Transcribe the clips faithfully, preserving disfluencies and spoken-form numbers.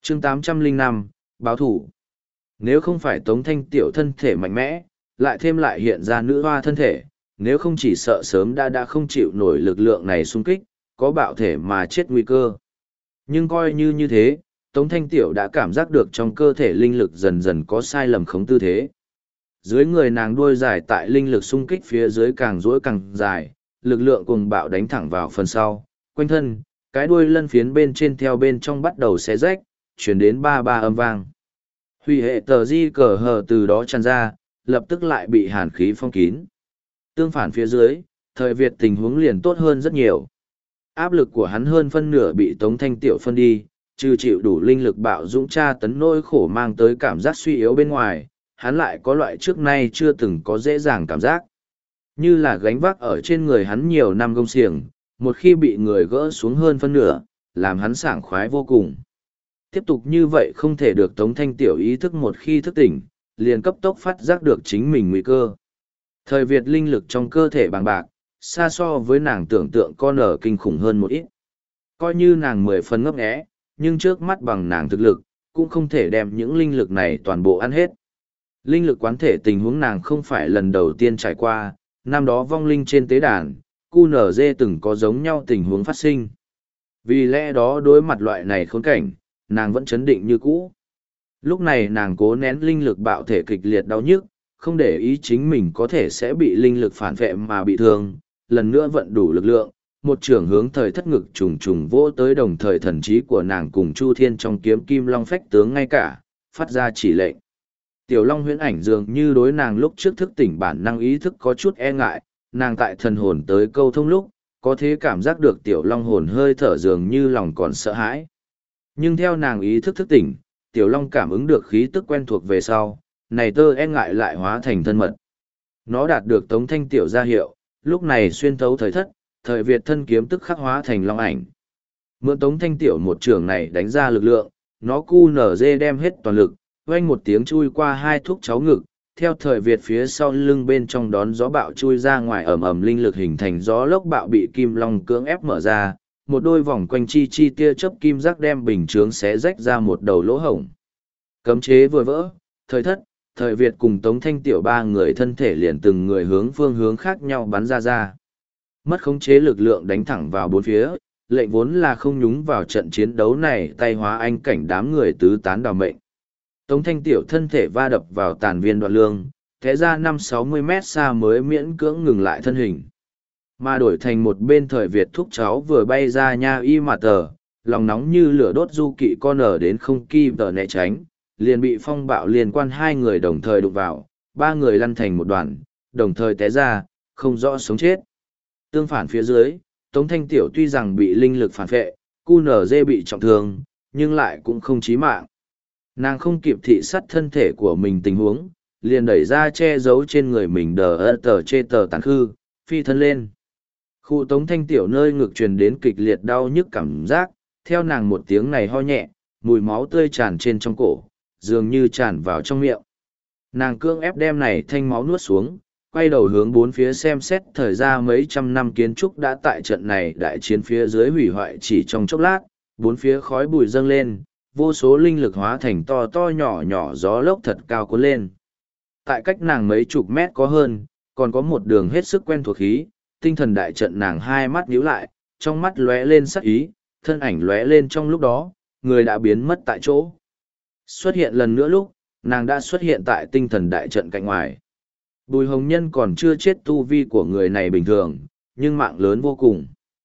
chương tám trăm lẻ năm, báo thủ. Nếu không phải Tống Thanh Tiểu thân thể mạnh mẽ, lại thêm lại hiện ra nữ hoa thân thể, nếu không chỉ sợ sớm đã đã không chịu nổi lực lượng này xung kích, có bạo thể mà chết nguy cơ. Nhưng coi như như thế, Tống Thanh Tiểu đã cảm giác được trong cơ thể linh lực dần dần có sai lầm khống tư thế. Dưới người nàng đuôi dài tại linh lực xung kích phía dưới càng duỗi càng dài, lực lượng cùng bạo đánh thẳng vào phần sau, quanh thân, cái đuôi lân phiến bên trên theo bên trong bắt đầu xé rách, chuyển đến ba ba âm vang. Hủy hệ tờ di cờ hờ từ đó tràn ra, lập tức lại bị hàn khí phong kín. Tương phản phía dưới, thời Việt tình huống liền tốt hơn rất nhiều. Áp lực của hắn hơn phân nửa bị Tống Thanh Tiểu phân đi, trừ chịu đủ linh lực bạo dũng tra tấn nỗi khổ mang tới cảm giác suy yếu bên ngoài, hắn lại có loại trước nay chưa từng có dễ dàng cảm giác. Như là gánh vác ở trên người hắn nhiều năm gông xiềng, một khi bị người gỡ xuống hơn phân nửa, làm hắn sảng khoái vô cùng. Tiếp tục như vậy không thể được Tống Thanh Tiểu ý thức một khi thức tỉnh, liền cấp tốc phát giác được chính mình nguy cơ. Thời Việt linh lực trong cơ thể bằng bạc, xa so với nàng tưởng tượng con ở kinh khủng hơn một ít. Coi như nàng mười phần ngấp nghé, nhưng trước mắt bằng nàng thực lực, cũng không thể đem những linh lực này toàn bộ ăn hết. Linh lực quán thể tình huống nàng không phải lần đầu tiên trải qua, năm đó vong linh trên tế đàn, cu nở dê từng có giống nhau tình huống phát sinh. Vì lẽ đó đối mặt loại này khốn cảnh, nàng vẫn chấn định như cũ. Lúc này nàng cố nén linh lực bạo thể kịch liệt đau nhức, không để ý chính mình có thể sẽ bị linh lực phản vệ mà bị thương, lần nữa vận đủ lực lượng, một trưởng hướng thời thất ngực trùng trùng vỗ tới, đồng thời thần trí của nàng cùng Chu Thiên trong kiếm kim long phách tướng ngay cả, phát ra chỉ lệnh. Tiểu Long huyễn ảnh dường như đối nàng lúc trước thức tỉnh bản năng ý thức có chút e ngại, nàng tại thần hồn tới câu thông lúc, có thể cảm giác được Tiểu Long hồn hơi thở dường như lòng còn sợ hãi. Nhưng theo nàng ý thức thức tỉnh, Tiểu Long cảm ứng được khí tức quen thuộc về sau, này tơ e ngại lại hóa thành thân mật. Nó đạt được Tống Thanh Tiểu ra hiệu, lúc này xuyên thấu thời thất, thời Việt thân kiếm tức khắc hóa thành long ảnh. Mượn Tống Thanh Tiểu một trường này đánh ra lực lượng, nó cu nở dê đem hết toàn lực, oanh một tiếng chui qua hai thuốc cháu ngực, theo thời Việt phía sau lưng bên trong đón gió bạo chui ra ngoài, ẩm ẩm linh lực hình thành gió lốc bạo bị kim long cưỡng ép mở ra, một đôi vòng quanh chi chi tia chớp kim giác đem bình chướng xé rách ra một đầu lỗ hổng. Cấm chế vừa vỡ, thời thất, thời Việt cùng Tống Thanh Tiểu ba người thân thể liền từng người hướng phương hướng khác nhau bắn ra ra. Mất khống chế lực lượng đánh thẳng vào bốn phía, lệnh vốn là không nhúng vào trận chiến đấu này tay hóa anh cảnh đám người tứ tán đào mệnh. Tống Thanh Tiểu thân thể va đập vào tàn viên đoạn lương, thế ra năm sáu mươi mét xa mới miễn cưỡng ngừng lại thân hình. Mà đổi thành một bên thời Việt thúc cháu vừa bay ra nha y mà tờ, lòng nóng như lửa đốt du kỵ con ở đến không kim tờ né tránh, liền bị phong bạo liên quan hai người đồng thời đụng vào, ba người lăn thành một đoàn, đồng thời té ra, không rõ sống chết. Tương phản phía dưới, Tống Thanh Tiểu tuy rằng bị linh lực phản phệ, cu nở dê bị trọng thương, nhưng lại cũng không chí mạng. Nàng không kịp thị sát thân thể của mình tình huống, liền đẩy ra che giấu trên người mình đờ ơ tờ chê tờ tàn khư, phi thân lên. Khu Tống Thanh Tiểu nơi ngực truyền đến kịch liệt đau nhức cảm giác, theo nàng một tiếng này ho nhẹ, mùi máu tươi tràn trên trong cổ, dường như tràn vào trong miệng. Nàng cương ép đem này thanh máu nuốt xuống, quay đầu hướng bốn phía xem xét thời gian mấy trăm năm kiến trúc đã tại trận này đại chiến phía dưới hủy hoại chỉ trong chốc lát, bốn phía khói bụi dâng lên, vô số linh lực hóa thành to to nhỏ nhỏ gió lốc thật cao cuốn lên. Tại cách nàng mấy chục mét có hơn, còn có một đường hết sức quen thuộc khí, tinh thần đại trận nàng hai mắt nhíu lại, trong mắt lóe lên sắc ý, thân ảnh lóe lên trong lúc đó, người đã biến mất tại chỗ. Xuất hiện lần nữa lúc, nàng đã xuất hiện tại tinh thần đại trận cạnh ngoài. Bùi Hồng Nhân còn chưa chết, tu vi của người này bình thường, nhưng mạng lớn vô cùng.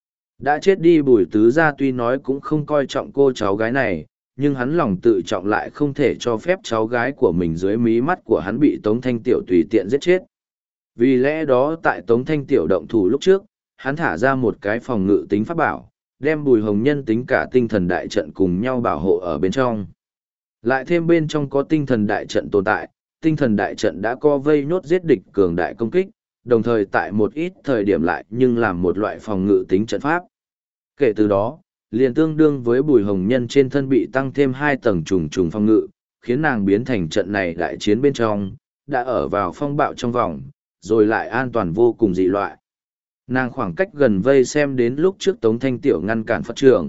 Đã chết đi Bùi Tứ Gia tuy nói cũng không coi trọng cô cháu gái này, nhưng hắn lòng tự trọng lại không thể cho phép cháu gái của mình dưới mí mắt của hắn bị Tống Thanh Tiểu tùy tiện giết chết. Vì lẽ đó tại Tống Thanh Tiểu động thủ lúc trước, hắn thả ra một cái phòng ngự tính pháp bảo, đem Bùi Hồng Nhân tính cả tinh thần đại trận cùng nhau bảo hộ ở bên trong. Lại thêm bên trong có tinh thần đại trận tồn tại, tinh thần đại trận đã co vây nhốt giết địch cường đại công kích, đồng thời tại một ít thời điểm lại nhưng làm một loại phòng ngự tính trận pháp. Kể từ đó, liền tương đương với Bùi Hồng Nhân trên thân bị tăng thêm hai tầng trùng trùng phòng ngự, khiến nàng biến thành trận này đại chiến bên trong, đã ở vào phong bạo trong vòng, rồi lại an toàn vô cùng dị loại. Nàng khoảng cách gần vây xem đến lúc trước Tống Thanh Tiểu ngăn cản Phật trưởng,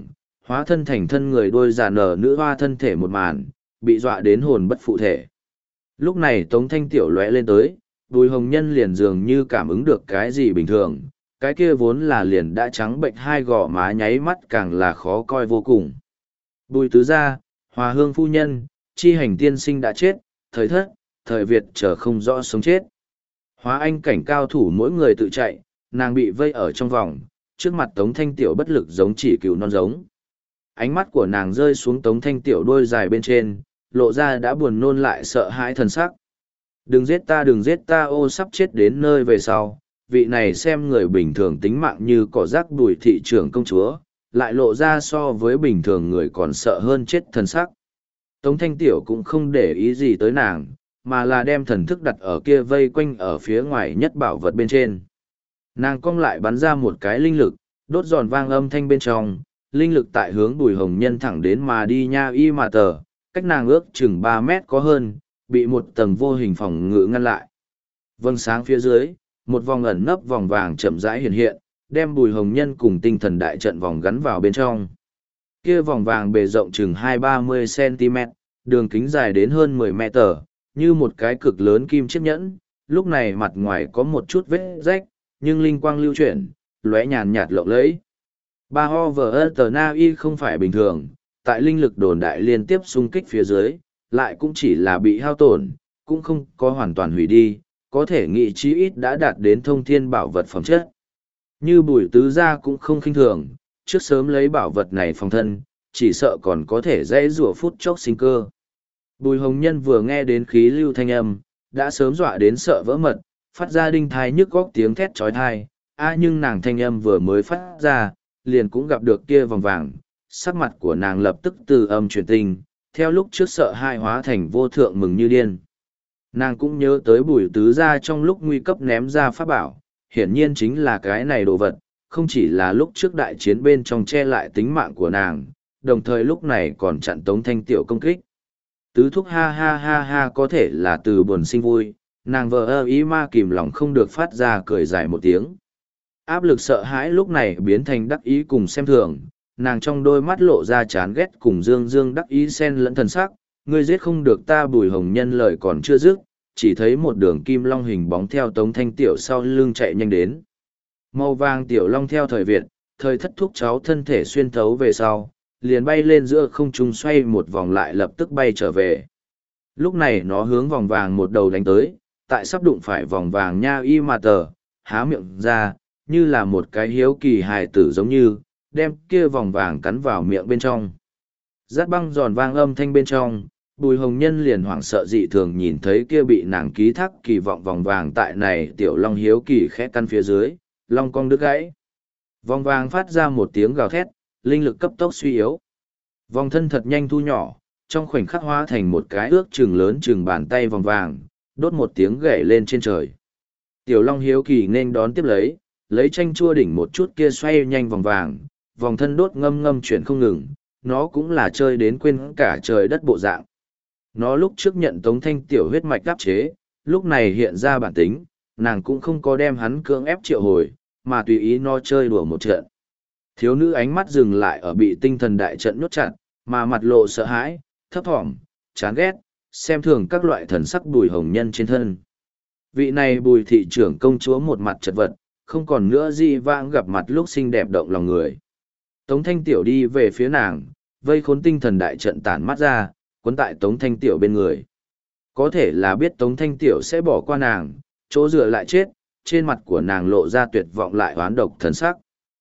hóa thân thành thân người đôi giả nở nữ hoa thân thể một màn, bị dọa đến hồn bất phụ thể. Lúc này Tống Thanh Tiểu lóe lên tới, Bùi Hồng Nhân liền dường như cảm ứng được cái gì bình thường, cái kia vốn là liền đã trắng bệnh hai gò má nháy mắt càng là khó coi vô cùng. Bùi tứ gia, Hòa Hương phu nhân, chi hành tiên sinh đã chết, thời thất, thời Việt chờ không rõ sống chết. Hóa anh cảnh cao thủ mỗi người tự chạy, nàng bị vây ở trong vòng, trước mặt Tống Thanh Tiểu bất lực giống chỉ cừu non giống. Ánh mắt của nàng rơi xuống Tống Thanh Tiểu đôi dài bên trên, lộ ra đã buồn nôn lại sợ hãi thần sắc. Đừng giết ta, đừng giết ta, ô sắp chết đến nơi về sau, vị này xem người bình thường tính mạng như cỏ rác Bùi thị trưởng công chúa, lại lộ ra so với bình thường người còn sợ hơn chết thần sắc. Tống Thanh Tiểu cũng không để ý gì tới nàng, mà là đem thần thức đặt ở kia vây quanh ở phía ngoài nhất bảo vật bên trên. Nàng cong lại bắn ra một cái linh lực, đốt giòn vang âm thanh bên trong, linh lực tại hướng Bùi Hồng Nhân thẳng đến mà đi nha y mà tờ, cách nàng ước chừng ba mét có hơn, bị một tầng vô hình phòng ngự ngăn lại. Vâng sáng phía dưới, một vòng ẩn nấp vòng vàng chậm rãi hiện hiện, đem Bùi Hồng Nhân cùng tinh thần đại trận vòng gắn vào bên trong. Kia vòng vàng bề rộng chừng hai ba mươi cm, đường kính dài đến hơn mười mét, như một cái cực lớn kim chiếc nhẫn, lúc này mặt ngoài có một chút vết rách, nhưng linh quang lưu chuyển, lóe nhàn nhạt lộng lẫy. Ba ho vờ tờ na y không phải bình thường, tại linh lực đồn đại liên tiếp xung kích phía dưới, lại cũng chỉ là bị hao tổn, cũng không có hoàn toàn hủy đi, có thể nghĩ chí ít đã đạt đến thông thiên bảo vật phẩm chất. Như Bùi tứ gia cũng không khinh thường, trước sớm lấy bảo vật này phòng thân, chỉ sợ còn có thể dễ rủa phút chốc sinh cơ. Bùi Hồng Nhân vừa nghe đến khí lưu thanh âm, đã sớm dọa đến sợ vỡ mật, phát ra đinh thai nhức góc tiếng thét trói thai, a nhưng nàng thanh âm vừa mới phát ra, liền cũng gặp được kia vòng vàng, sắc mặt của nàng lập tức từ âm chuyển tình, theo lúc trước sợ hai hóa thành vô thượng mừng như điên. Nàng cũng nhớ tới Bùi tứ gia trong lúc nguy cấp ném ra pháp bảo, hiển nhiên chính là cái này đồ vật, không chỉ là lúc trước đại chiến bên trong che lại tính mạng của nàng, đồng thời lúc này còn chặn Tống Thanh Tiểu công kích. Tứ thúc ha ha ha ha có thể là từ buồn sinh vui, nàng vờ ơ ý ma kìm lòng không được phát ra cười dài một tiếng. Áp lực sợ hãi lúc này biến thành đắc ý cùng xem thường, nàng trong đôi mắt lộ ra chán ghét cùng dương dương đắc ý xen lẫn thần sắc, ngươi giết không được ta. Bùi Hồng Nhân lời còn chưa dứt, chỉ thấy một đường kim long hình bóng theo Tống Thanh Tiểu sau lưng chạy nhanh đến. Màu vàng tiểu long theo thời Việt, thời thất thúc cháu thân thể xuyên thấu về sau, liền bay lên giữa không trung xoay một vòng lại lập tức bay trở về. Lúc này nó hướng vòng vàng một đầu đánh tới, tại sắp đụng phải vòng vàng nha y mà tờ, há miệng ra, như là một cái hiếu kỳ hài tử giống như, đem kia vòng vàng cắn vào miệng bên trong. Rát băng giòn vang âm thanh bên trong, Bùi Hồng Nhân liền hoảng sợ dị thường nhìn thấy kia bị nàng ký thác kỳ vọng vòng vàng tại này tiểu long hiếu kỳ khẽ căn phía dưới, long cong đứt gãy. Vòng vàng phát ra một tiếng gào thét, linh lực cấp tốc suy yếu. Vòng thân thật nhanh thu nhỏ, trong khoảnh khắc hóa thành một cái ước chừng lớn chừng bàn tay vòng vàng, đốt một tiếng gãy lên trên trời. Tiểu long hiếu kỳ nên đón tiếp lấy, lấy tranh chua đỉnh một chút kia xoay nhanh vòng vàng, vòng thân đốt ngâm ngâm chuyển không ngừng, nó cũng là chơi đến quên cả trời đất bộ dạng. Nó lúc trước nhận Tống Thanh Tiểu huyết mạch đáp chế, lúc này hiện ra bản tính, nàng cũng không có đem hắn cưỡng ép triệu hồi, mà tùy ý nó chơi đùa một trận. Thiếu nữ ánh mắt dừng lại ở bị tinh thần đại trận nhốt chặt, mà mặt lộ sợ hãi, thấp thỏm, chán ghét, xem thường các loại thần sắc Bùi Hồng Nhân trên thân. Vị này Bùi thị trưởng công chúa một mặt chật vật, không còn nữa gì vãng gặp mặt lúc xinh đẹp động lòng người. Tống Thanh Tiểu đi về phía nàng, vây khốn tinh thần đại trận tản mắt ra, cuốn tại Tống Thanh Tiểu bên người. Có thể là biết Tống Thanh Tiểu sẽ bỏ qua nàng, chỗ dựa lại chết, trên mặt của nàng lộ ra tuyệt vọng lại oán độc thần sắc.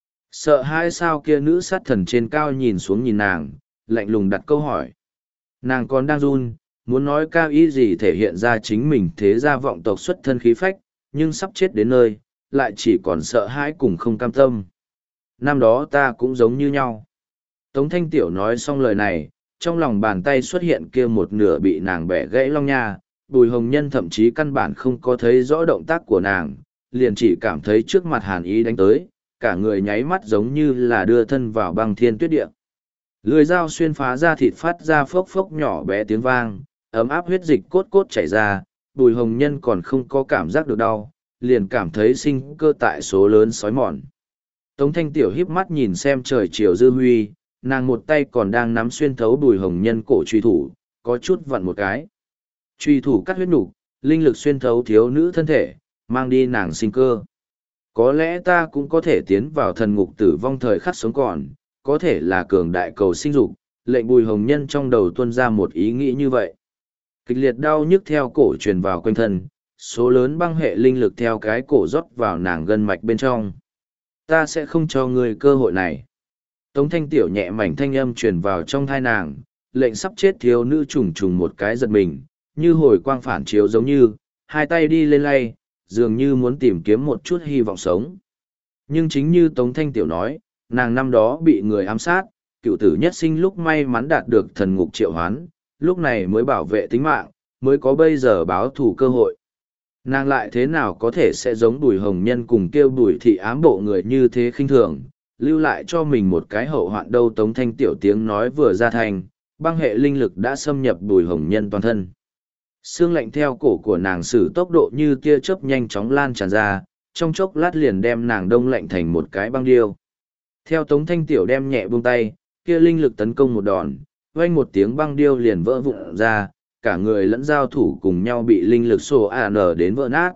Sợ hai sao kia nữ sát thần trên cao nhìn xuống nhìn nàng, lạnh lùng đặt câu hỏi. Nàng còn đang run, muốn nói cao ý gì thể hiện ra chính mình thế gia vọng tộc xuất thân khí phách, nhưng sắp chết đến nơi, lại chỉ còn sợ hãi cùng không cam tâm. Năm đó ta cũng giống như nhau. Tống Thanh Tiểu nói xong lời này, trong lòng bàn tay xuất hiện kia một nửa bị nàng bẻ gãy long nha, Bùi Hồng Nhân thậm chí căn bản không có thấy rõ động tác của nàng, liền chỉ cảm thấy trước mặt hàn ý đánh tới, cả người nháy mắt giống như là đưa thân vào băng thiên tuyết địa. Lưỡi dao xuyên phá ra thịt phát ra phốc phốc nhỏ bé tiếng vang, ấm áp huyết dịch cốt cốt chảy ra, Bùi Hồng Nhân còn không có cảm giác được đau, liền cảm thấy sinh cơ tại số lớn sói mòn. Tống Thanh Tiểu híp mắt nhìn xem trời chiều dư huy, nàng một tay còn đang nắm xuyên thấu Bùi Hồng Nhân cổ truy thủ, có chút vặn một cái. Truy thủ cắt huyết nục, linh lực xuyên thấu thiếu nữ thân thể, mang đi nàng sinh cơ. Có lẽ ta cũng có thể tiến vào thần ngục tử vong thời khắc sống còn, có thể là cường đại cầu sinh dục, lệnh Bùi Hồng Nhân trong đầu tuôn ra một ý nghĩ như vậy. Kịch liệt đau nhức theo cổ truyền vào quanh thân, số lớn băng hệ linh lực theo cái cổ rót vào nàng gân mạch bên trong. Ta sẽ không cho ngươi cơ hội này. Tống Thanh Tiểu nhẹ mảnh thanh âm truyền vào trong thai nàng, lệnh sắp chết thiếu nữ trùng trùng một cái giật mình, như hồi quang phản chiếu giống như, hai tay đi lên lay, dường như muốn tìm kiếm một chút hy vọng sống. Nhưng chính như Tống Thanh Tiểu nói, nàng năm đó bị người ám sát, cựu tử nhất sinh lúc may mắn đạt được thần ngục triệu hoán, lúc này mới bảo vệ tính mạng, mới có bây giờ báo thù cơ hội. Nàng lại thế nào có thể sẽ giống Bùi Hồng Nhân cùng kêu Bùi thị ám bộ người như thế khinh thường, lưu lại cho mình một cái hậu hoạn đâu. Tống Thanh Tiểu tiếng nói vừa ra thành, băng hệ linh lực đã xâm nhập Bùi Hồng Nhân toàn thân. Xương lạnh theo cổ của nàng sử tốc độ như tia chớp nhanh chóng lan tràn ra, trong chốc lát liền đem nàng đông lạnh thành một cái băng điêu. Theo Tống Thanh Tiểu đem nhẹ buông tay, kia linh lực tấn công một đòn, vang một tiếng băng điêu liền vỡ vụn ra, cả người lẫn giao thủ cùng nhau bị linh lực sổ ả nở đến vỡ nát.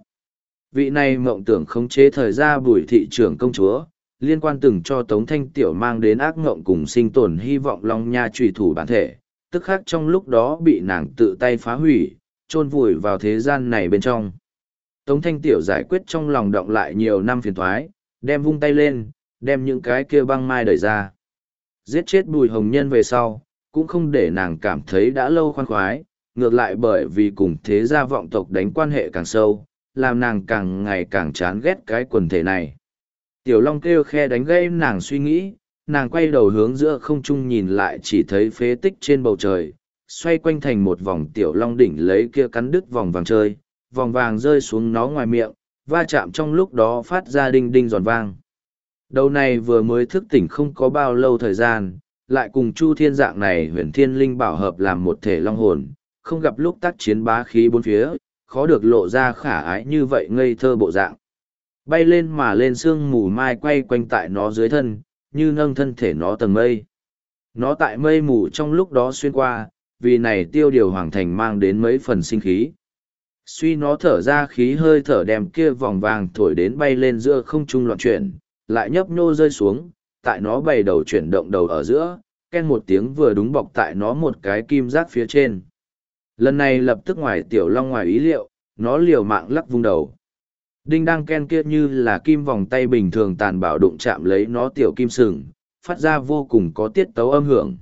Vị này mộng tưởng khống chế thời gia Bùi thị trưởng công chúa, liên quan từng cho Tống Thanh Tiểu mang đến ác ngộng cùng sinh tồn hy vọng Long Nha trùy thủ bản thể, tức khắc trong lúc đó bị nàng tự tay phá hủy, chôn vùi vào thế gian này bên trong. Tống Thanh Tiểu giải quyết trong lòng động lại nhiều năm phiền toái, đem vung tay lên, đem những cái kia băng mai đẩy ra. Giết chết Bùi Hồng Nhân về sau, cũng không để nàng cảm thấy đã lâu khoan khoái, ngược lại bởi vì cùng thế gia vọng tộc đánh quan hệ càng sâu, làm nàng càng ngày càng chán ghét cái quần thể này. Tiểu Long kêu khe đánh gây nàng suy nghĩ, nàng quay đầu hướng giữa không trung nhìn lại chỉ thấy phế tích trên bầu trời, xoay quanh thành một vòng Tiểu Long đỉnh lấy kia cắn đứt vòng vàng chơi, vòng vàng rơi xuống nó ngoài miệng, va chạm trong lúc đó phát ra đinh đinh giòn vang. Đầu này vừa mới thức tỉnh không có bao lâu thời gian, lại cùng Chu Thiên dạng này huyền thiên linh bảo hợp làm một thể long hồn, không gặp lúc tác chiến bá khí bốn phía, khó được lộ ra khả ái như vậy ngây thơ bộ dạng. Bay lên mà lên sương mù mai quay quanh tại nó dưới thân, như nâng thân thể nó tầng mây. Nó tại mây mù trong lúc đó xuyên qua, vì này tiêu điều hoàng thành mang đến mấy phần sinh khí. Suy nó thở ra khí hơi thở đem kia vòng vàng thổi đến bay lên giữa không trung loạn chuyển, lại nhấp nhô rơi xuống, tại nó bày đầu chuyển động đầu ở giữa, ken một tiếng vừa đúng bọc tại nó một cái kim giác phía trên. Lần này lập tức ngoài Tiểu Long ngoài ý liệu, nó liều mạng lắc vung đầu. Đinh đang ken kia như là kim vòng tay bình thường tàn bạo đụng chạm lấy nó tiểu kim sừng, phát ra vô cùng có tiết tấu âm hưởng.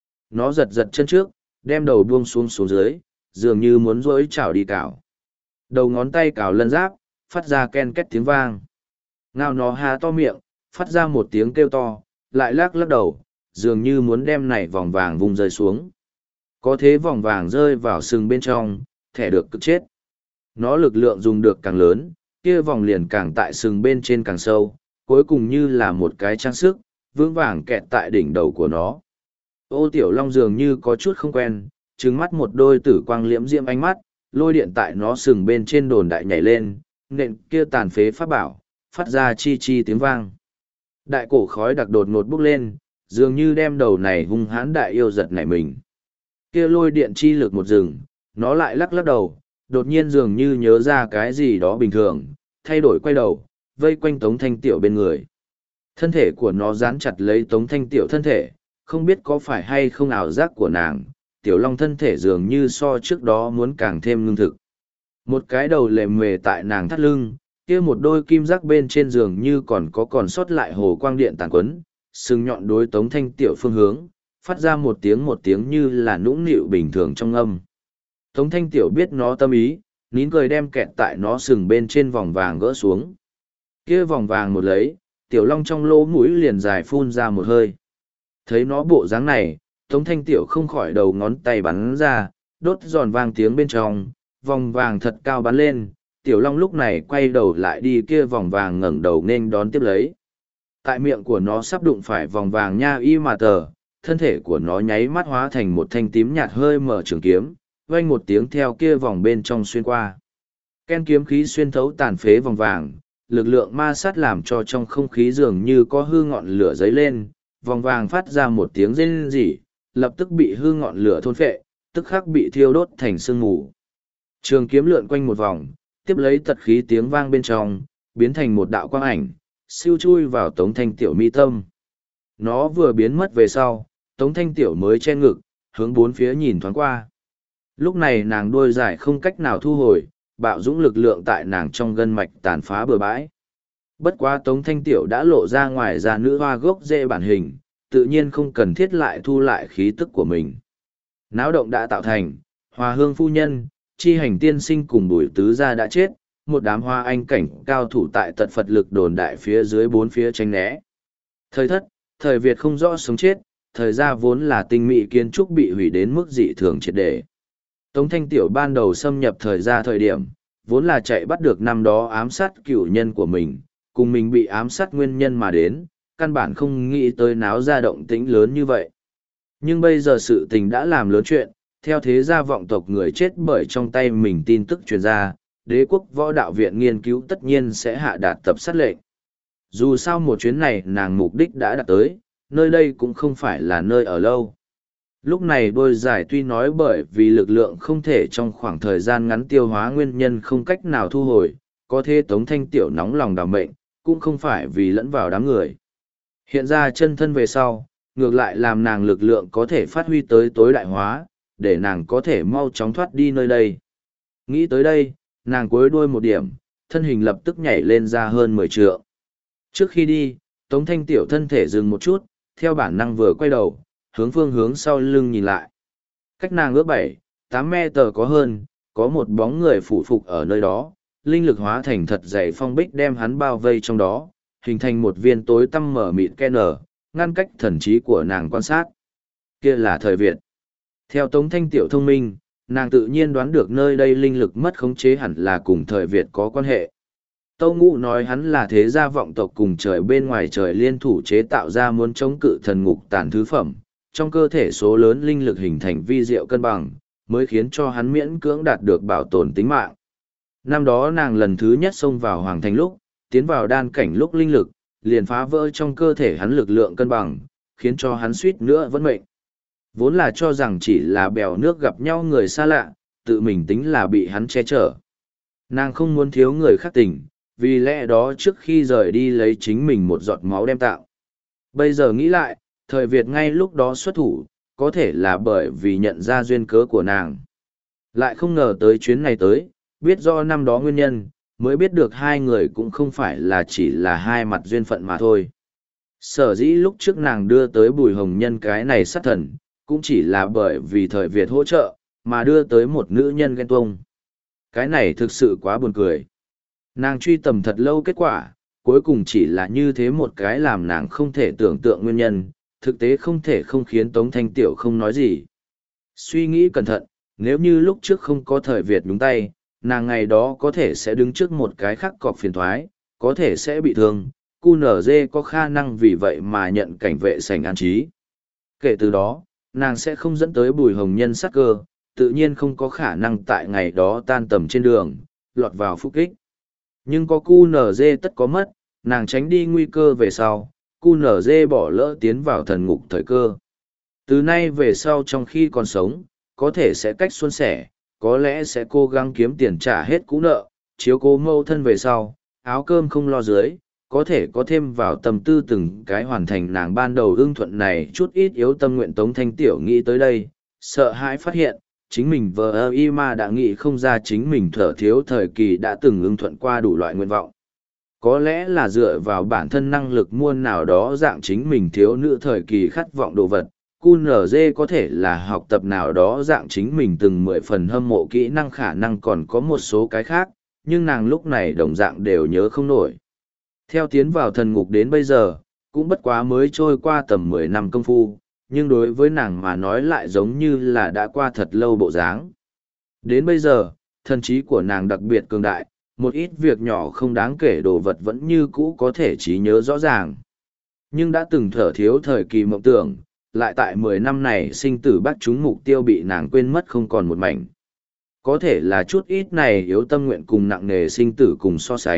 Nó giật giật chân trước, đem đầu buông xuống xuống dưới, dường như muốn rỗi chảo đi cào. Đầu ngón tay cào lân giáp, phát ra ken két tiếng vang. Ngao nó há to miệng, phát ra một tiếng kêu to, lại lắc lắc đầu, dường như muốn đem này vòng vàng vùng rơi xuống. Có thế vòng vàng rơi vào sừng bên trong, thẻ được cực chết. Nó lực lượng dùng được càng lớn, kia vòng liền càng tại sừng bên trên càng sâu, cuối cùng như là một cái trang sức, vững vàng kẹt tại đỉnh đầu của nó. Ô Tiểu Long dường như có chút không quen, trừng mắt một đôi tử quang liễm diễm ánh mắt, lôi điện tại nó sừng bên trên đồn đại nhảy lên, nện kia tàn phế pháp bảo, phát ra chi chi tiếng vang. Đại cổ khói đặc đột ngột bốc lên, dường như đem đầu này hung hãn đại yêu giật nảy mình. Kia lôi điện chi lực một rừng, nó lại lắc lắc đầu, đột nhiên dường như nhớ ra cái gì đó bình thường, thay đổi quay đầu, vây quanh Tống Thanh Tiểu bên người. Thân thể của nó dán chặt lấy Tống Thanh Tiểu thân thể, không biết có phải hay không ảo giác của nàng, Tiểu Long thân thể dường như so trước đó muốn càng thêm ngưng thực. Một cái đầu lệ mề tại nàng thắt lưng, kia một đôi kim giác bên trên giường như còn có còn sót lại hồ quang điện tàn quấn, sừng nhọn đối Tống Thanh Tiểu phương hướng, phát ra một tiếng một tiếng như là nũng nịu bình thường trong âm. Tống Thanh Tiểu biết nó tâm ý, nín cười đem kẹt tại nó sừng bên trên vòng vàng gỡ xuống. Kia vòng vàng một lấy, Tiểu Long trong lỗ mũi liền dài phun ra một hơi. Thấy nó bộ dáng này, Tống Thanh Tiểu không khỏi đầu ngón tay bắn ra, đốt giòn vang tiếng bên trong, vòng vàng thật cao bắn lên, Tiểu Long lúc này quay đầu lại đi kia vòng vàng ngẩng đầu nên đón tiếp lấy. Tại miệng của nó sắp đụng phải vòng vàng nha y mà tờ, thân thể của nó nháy mắt hóa thành một thanh tím nhạt hơi mở trường kiếm, vang một tiếng theo kia vòng bên trong xuyên qua. Ken kiếm khí xuyên thấu tàn phế vòng vàng, lực lượng ma sát làm cho trong không khí dường như có hư ngọn lửa dấy lên, vòng vàng phát ra một tiếng rên rỉ, lập tức bị hư ngọn lửa thôn phệ, tức khắc bị thiêu đốt thành sương mù. Trường kiếm lượn quanh một vòng, tiếp lấy tật khí tiếng vang bên trong, biến thành một đạo quang ảnh, siêu chui vào Tống Thanh Tiểu mi tâm. Nó vừa biến mất về sau, Tống Thanh Tiểu mới che ngực, hướng bốn phía nhìn thoáng qua. Lúc này nàng đuôi dài không cách nào thu hồi, bạo dũng lực lượng tại nàng trong gân mạch tàn phá bừa bãi. Bất quá Tống Thanh Tiểu đã lộ ra ngoài ra nữ hoa gốc rễ bản hình, tự nhiên không cần thiết lại thu lại khí tức của mình. Náo động đã tạo thành, Hòa Hương phu nhân, Chi Hành tiên sinh cùng Bùi tứ gia đã chết, một đám hoa anh cảnh cao thủ tại tật Phật lực đồn đại phía dưới bốn phía tranh né. Thời thất, thời Việt không rõ sống chết, thời gia vốn là tinh mỹ kiến trúc bị hủy đến mức dị thường triệt để. Tống Thanh Tiểu ban đầu xâm nhập thời gia thời điểm, vốn là chạy bắt được năm đó ám sát cửu nhân của mình, cùng mình bị ám sát nguyên nhân mà đến, căn bản không nghĩ tới náo ra động tĩnh lớn như vậy. Nhưng bây giờ sự tình đã làm lớn chuyện, theo thế gia vọng tộc người chết bởi trong tay mình tin tức truyền ra, đế quốc võ đạo viện nghiên cứu tất nhiên sẽ hạ đạt tập sát lệnh. Dù sao một chuyến này nàng mục đích đã đạt tới, nơi đây cũng không phải là nơi ở lâu. Lúc này đôi giải tuy nói bởi vì lực lượng không thể trong khoảng thời gian ngắn tiêu hóa nguyên nhân không cách nào thu hồi, có thế Tống Thanh Tiểu nóng lòng đảm mệnh, cũng không phải vì lẫn vào đám người. Hiện ra chân thân về sau, ngược lại làm nàng lực lượng có thể phát huy tới tối đại hóa, để nàng có thể mau chóng thoát đi nơi đây. Nghĩ tới đây, nàng cối đuôi một điểm, thân hình lập tức nhảy lên ra hơn mười trượng. Trước khi đi, Tống Thanh Tiểu thân thể dừng một chút, theo bản năng vừa quay đầu, hướng phương hướng sau lưng nhìn lại. Cách nàng ước bảy, tám me tờ có hơn, có một bóng người phủ phục ở nơi đó, linh lực hóa thành thật dày phong bích đem hắn bao vây trong đó, hình thành một viên tối tăm mở mịt ke nở, ngăn cách thần trí của nàng quan sát. Kia là thời Việt. Theo Tống Thanh Tiểu thông minh, nàng tự nhiên đoán được nơi đây linh lực mất khống chế hẳn là cùng thời Việt có quan hệ. Tâu Ngũ nói hắn là thế gia vọng tộc cùng trời bên ngoài trời liên thủ chế tạo ra muốn chống cự thần ngục tàn thứ phẩm, trong cơ thể số lớn linh lực hình thành vi diệu cân bằng, mới khiến cho hắn miễn cưỡng đạt được bảo tồn tính mạng. Năm đó nàng lần thứ nhất xông vào hoàng thành lúc, tiến vào đan cảnh lúc linh lực, liền phá vỡ trong cơ thể hắn lực lượng cân bằng, khiến cho hắn suýt nữa vẫn mệnh. Vốn là cho rằng chỉ là bèo nước gặp nhau người xa lạ, tự mình tính là bị hắn che chở. Nàng không muốn thiếu người khác tình, vì lẽ đó trước khi rời đi lấy chính mình một giọt máu đem tạo. Bây giờ nghĩ lại, thời Việt ngay lúc đó xuất thủ, có thể là bởi vì nhận ra duyên cớ của nàng. Lại không ngờ tới chuyến này tới, biết do năm đó nguyên nhân, mới biết được hai người cũng không phải là chỉ là hai mặt duyên phận mà thôi. Sở dĩ lúc trước nàng đưa tới Bùi Hồng Nhân cái này sát thần, cũng chỉ là bởi vì thời Việt hỗ trợ, mà đưa tới một nữ nhân ghen tuông. Cái này thực sự quá buồn cười. Nàng truy tầm thật lâu kết quả, cuối cùng chỉ là như thế một cái làm nàng không thể tưởng tượng nguyên nhân, thực tế không thể không khiến Tống Thanh Tiểu không nói gì. Suy nghĩ cẩn thận, nếu như lúc trước không có thời Việt nhúng tay, nàng ngày đó có thể sẽ đứng trước một cái khắc cọc phiền thoái, có thể sẽ bị thương, cu nở dê có khả năng vì vậy mà nhận cảnh vệ sảnh an trí. Kể từ đó, nàng sẽ không dẫn tới Bùi Hồng Nhân sát cơ, tự nhiên không có khả năng tại ngày đó tan tầm trên đường, lọt vào phúc kích. Nhưng có cu nở dê tất có mất, nàng tránh đi nguy cơ về sau, cu nở dê bỏ lỡ tiến vào thần ngục thời cơ. Từ nay về sau trong khi còn sống, có thể sẽ cách xuân sẻ, có lẽ sẽ cố gắng kiếm tiền trả hết cũ nợ, chiếu cố mâu thân về sau, áo cơm không lo dưới, có thể có thêm vào tâm tư từng cái hoàn thành nàng ban đầu ưng thuận này chút ít yếu tâm nguyện. Tống Thanh Tiểu nghĩ tới đây, sợ hãi phát hiện, chính mình vờ ơ y ma đã nghĩ không ra chính mình thở thiếu thời kỳ đã từng ưng thuận qua đủ loại nguyện vọng. Có lẽ là dựa vào bản thân năng lực muôn nào đó dạng chính mình thiếu nữ thời kỳ khát vọng đồ vật, cu nở dê có thể là học tập nào đó dạng chính mình từng mười phần hâm mộ kỹ năng khả năng còn có một số cái khác, nhưng nàng lúc này đồng dạng đều nhớ không nổi. Theo tiến vào thần ngục đến bây giờ, cũng bất quá mới trôi qua tầm mười năm công phu, nhưng đối với nàng mà nói lại giống như là đã qua thật lâu bộ dáng. Đến bây giờ, thần trí của nàng đặc biệt cường đại, một ít việc nhỏ không đáng kể đồ vật vẫn như cũ có thể trí nhớ rõ ràng. Nhưng đã từng thở thiếu thời kỳ mộng tưởng, lại tại mười năm này sinh tử bắt chúng mục tiêu bị nàng quên mất không còn một mảnh. Có thể là chút ít này yếu tâm nguyện cùng nặng nề sinh tử cùng so sánh,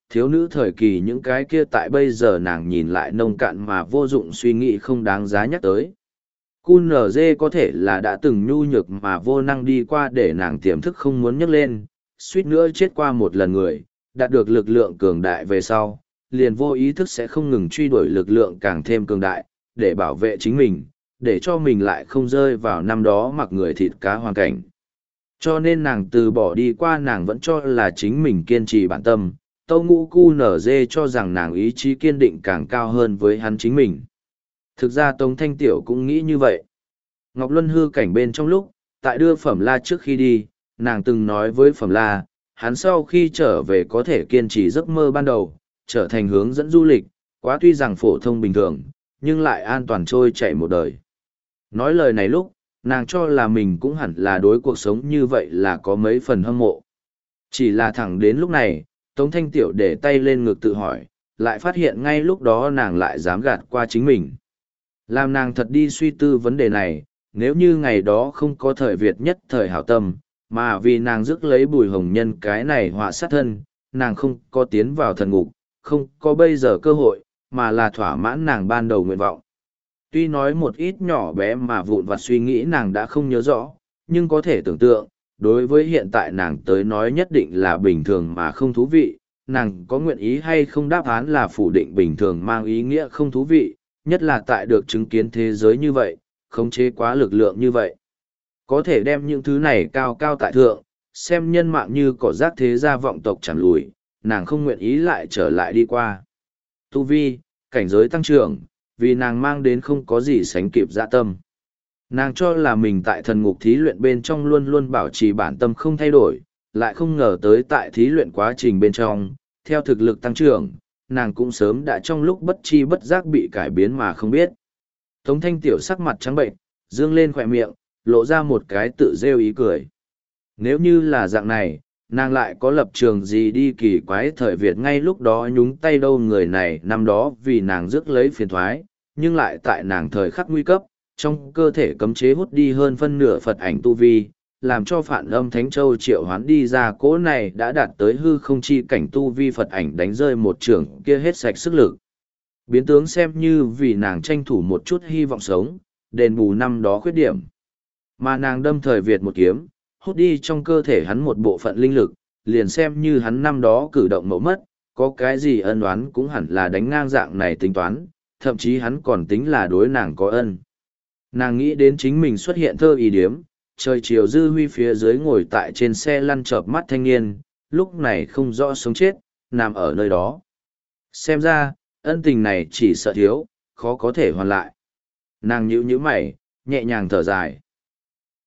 thiếu nữ thời kỳ những cái kia tại bây giờ nàng nhìn lại nông cạn mà vô dụng suy nghĩ không đáng giá nhắc tới. Cu nở dê có thể là đã từng nhu nhược mà vô năng đi qua để nàng tiềm thức không muốn nhắc lên, suýt nữa chết qua một lần người, đạt được lực lượng cường đại về sau, liền vô ý thức sẽ không ngừng truy đuổi lực lượng càng thêm cường đại, để bảo vệ chính mình, để cho mình lại không rơi vào năm đó mặc người thịt cá hoàn cảnh. Cho nên nàng từ bỏ đi qua nàng vẫn cho là chính mình kiên trì bản tâm, Tâu Ngũ Cu nở dê cho rằng nàng ý chí kiên định càng cao hơn với hắn chính mình. Thực ra Tống Thanh Tiểu cũng nghĩ như vậy. Ngọc Luân hư cảnh bên trong lúc, tại đưa Phẩm La trước khi đi, nàng từng nói với Phẩm La, hắn sau khi trở về có thể kiên trì giấc mơ ban đầu, trở thành hướng dẫn du lịch, quá tuy rằng phổ thông bình thường, nhưng lại an toàn trôi chảy một đời. Nói lời này lúc, nàng cho là mình cũng hẳn là đối cuộc sống như vậy là có mấy phần hâm mộ. Chỉ là thẳng đến lúc này, Tống Thanh Tiểu để tay lên ngực tự hỏi, lại phát hiện ngay lúc đó nàng lại dám gạt qua chính mình. Làm nàng thật đi suy tư vấn đề này, nếu như ngày đó không có thời Việt nhất thời hảo tâm, mà vì nàng rước lấy Bùi Hồng Nhân cái này họa sát thân, nàng không có tiến vào thần ngục, không có bây giờ cơ hội, mà là thỏa mãn nàng ban đầu nguyện vọng. Tuy nói một ít nhỏ bé mà vụn vặt suy nghĩ nàng đã không nhớ rõ, nhưng có thể tưởng tượng, đối với hiện tại nàng tới nói nhất định là bình thường mà không thú vị, nàng có nguyện ý hay không đáp án là phủ định bình thường mang ý nghĩa không thú vị, nhất là tại được chứng kiến thế giới như vậy, khống chế quá lực lượng như vậy. Có thể đem những thứ này cao cao tại thượng, xem nhân mạng như cỏ rác thế gia vọng tộc chẳng lùi, nàng không nguyện ý lại trở lại đi qua. Tu vi, cảnh giới tăng trưởng, vì nàng mang đến không có gì sánh kịp dạ tâm. Nàng cho là mình tại thần ngục thí luyện bên trong luôn luôn bảo trì bản tâm không thay đổi, lại không ngờ tới tại thí luyện quá trình bên trong, theo thực lực tăng trưởng, nàng cũng sớm đã trong lúc bất chi bất giác bị cải biến mà không biết. Tống Thanh Tiểu sắc mặt trắng bệnh, dương lên khỏe miệng, lộ ra một cái tự rêu ý cười. Nếu như là dạng này, nàng lại có lập trường gì đi kỳ quái thời Việt ngay lúc đó nhúng tay đâu người này năm đó vì nàng rước lấy phiền thoái, nhưng lại tại nàng thời khắc nguy cấp, trong cơ thể cấm chế hút đi hơn phân nửa Phật ảnh tu vi, làm cho Phản Âm Thánh Châu triệu hoán đi ra cỗ này đã đạt tới hư không chi cảnh tu vi Phật ảnh đánh rơi một trưởng kia hết sạch sức lực. Biến tướng xem như vì nàng tranh thủ một chút hy vọng sống, đền bù năm đó khuyết điểm. Mà nàng đâm thời Việt một kiếm, hút đi trong cơ thể hắn một bộ phận linh lực, liền xem như hắn năm đó cử động mẫu mất, có cái gì ân oán cũng hẳn là đánh ngang dạng này tính toán, thậm chí hắn còn tính là đối nàng có ân. Nàng nghĩ đến chính mình xuất hiện thơ ý điếm, trời chiều dư huy phía dưới ngồi tại trên xe lăn chợp mắt thanh niên, lúc này không rõ sống chết, nằm ở nơi đó. Xem ra, ân tình này chỉ sợ thiếu, khó có thể hoàn lại. Nàng nhíu nhíu mày, nhẹ nhàng thở dài.